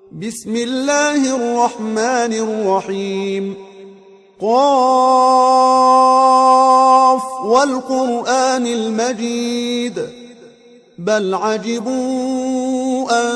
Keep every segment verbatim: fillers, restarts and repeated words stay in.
بسم الله الرحمن الرحيم. قاف والقرآن المجيد بل عجبوا أن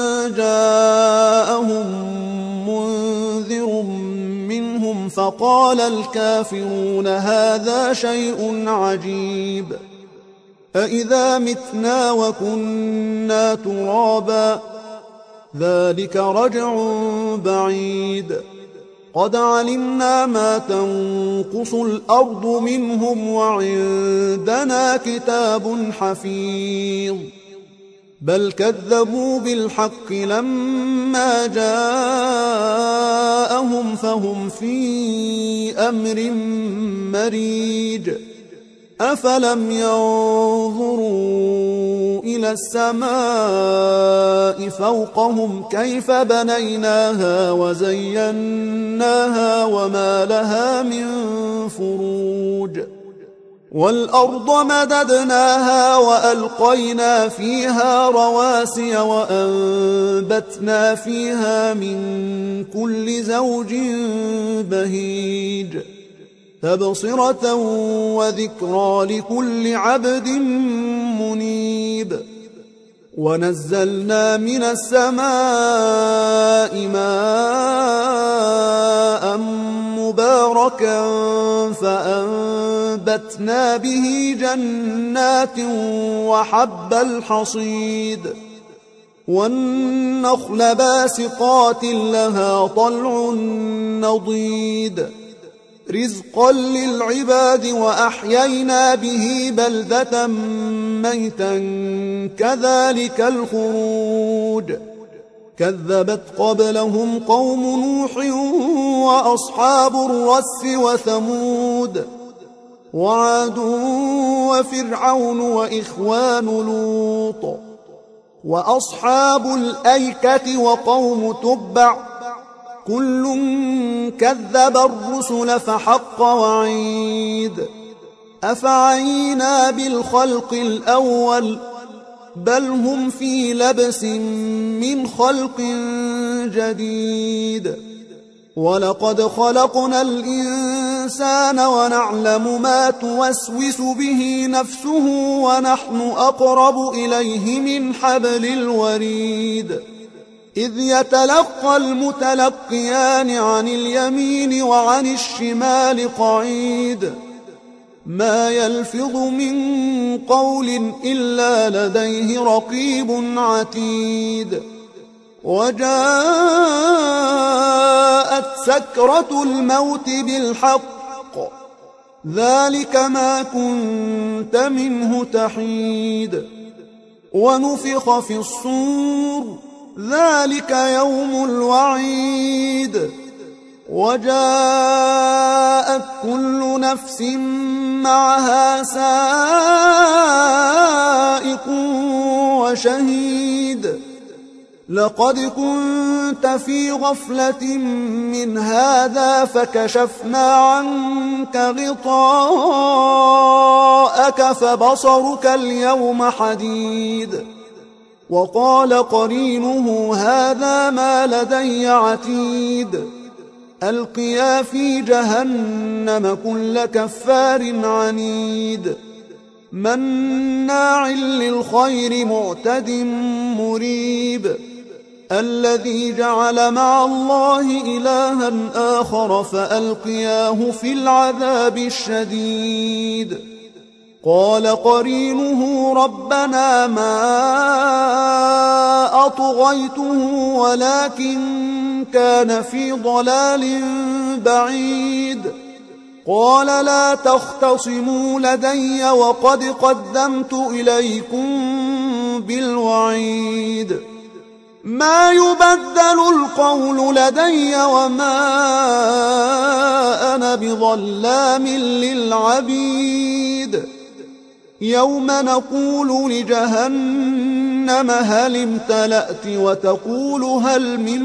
جاءهم منذر منهم فقال الكافرون هذا شيء عجيب أإذا متنا وكنا ترابا ذلك رجع بعيد قد علمنا ما تنقص الأرض منهم وعندنا كتاب حفيظ بل كذبوا بالحق لما جاءهم فهم في أمر مريج أفلم ينظروا إلى السماء فوقهم كيف بنيناها وزيناها وما لها من فروج والأرض مددناها وألقينا فيها رواسي وأنبتنا فيها من كل زوج بهيج تبصرة وذكرى لكل عبد منيب ونزلنا من السماء ماء مباركا فأنبتنا به جنات وحب الحصيد والنخل باسقات لها طلع نضيد رزقا للعباد وأحيينا به بلدة ميتا كذلك الخروج كذبت قبلهم قوم نوح وأصحاب الرس وثمود وعاد وفرعون وإخوان لوط وأصحاب الأيكة وقوم تبع كل كذب الرسل فحق وعيد أفعينا بالخلق الأول بل هم في لبس من خلق جديد ولقد خلقنا الإنسان ونعلم ما توسوس به نفسه ونحن أقرب إليه من حبل الوريد إذ يتلقى المتلقيان عن اليمين وعن الشمال قعيد ما يلفظ من قول إلا لديه رقيب عتيد وجاءت سكرة الموت بالحق ذلك ما كنت منه تحيد ونفخ في الصور ذلك يوم الوعيد وجاءت كل نفس معها سائق وشهيد لقد كنت في غفلة من هذا فكشفنا عنك غطاءك فبصرك اليوم حديد وقال قرينه هذا ما لدي عتيد ألقيا في جهنم كل كفار عنيد مناع للخير معتد مريب الذي جعل مع الله إلها آخر فألقياه في العذاب الشديد قال قرينه ربنا ما أطغيته ولكن كان في ضلال بعيد قال لا تختصموا لدي وقد قدمت إليكم بالوعيد ما يبدل القول لدي وما أنا بظلام للعبيد يوم نقول لجهنم هل امتلأت وتقول هل من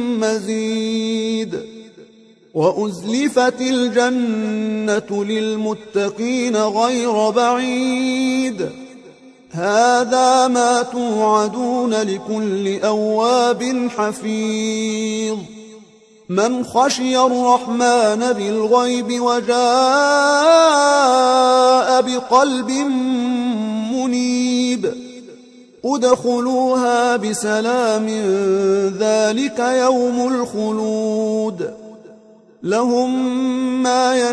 مزيد وأزلفت الجنة للمتقين غير بعيد هذا ما توعدون لكل أواب حفيظ من خشي الرحمن بالغيب وجاء بقلب منيب ادخلوها بسلام ذلك يوم الخلود لهم ما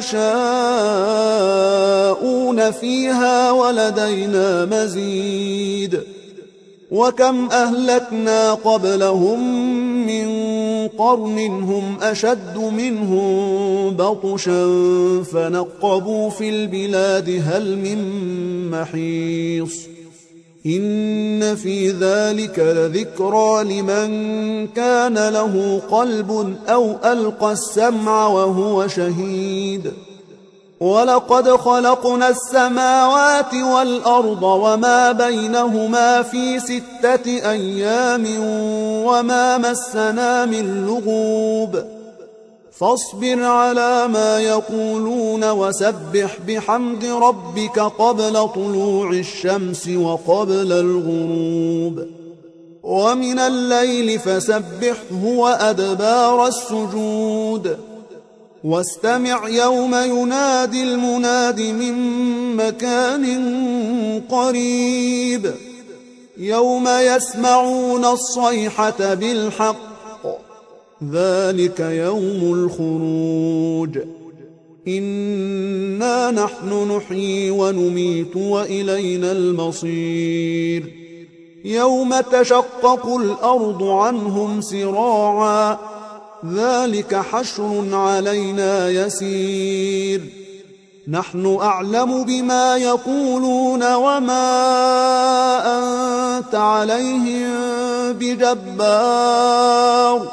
يشاءون فيها ولدينا مزيد وكم أهلكنا قبلهم من قرن هم أشد منهم بطشا فنقبوا في البلاد هل من محيص إن في ذلك لذكرى لمن كان له قلب أو ألقى السمع وهو شهيد ولقد خلقنا السماوات والأرض وما بينهما في ستة أيام وما مسنا من لغوب فاصبر على ما يقولون وسبح بحمد ربك قبل طلوع الشمس وقبل الغروب ومن الليل فسبحه وأدبار السجود واستمع يوم ينادي المناد من مكان قريب يوم يسمعون الصيحة بالحق ذلك يوم الخروج إنا نحن نحيي ونميت وإلينا المصير يوم تشقق الأرض عنهم سراعا ذلك حشر علينا يسير نحن أعلم بما يقولون وما أنت عليهم بجبار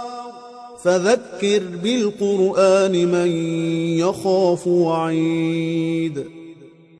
فذكر بالقرآن من يخاف وعيد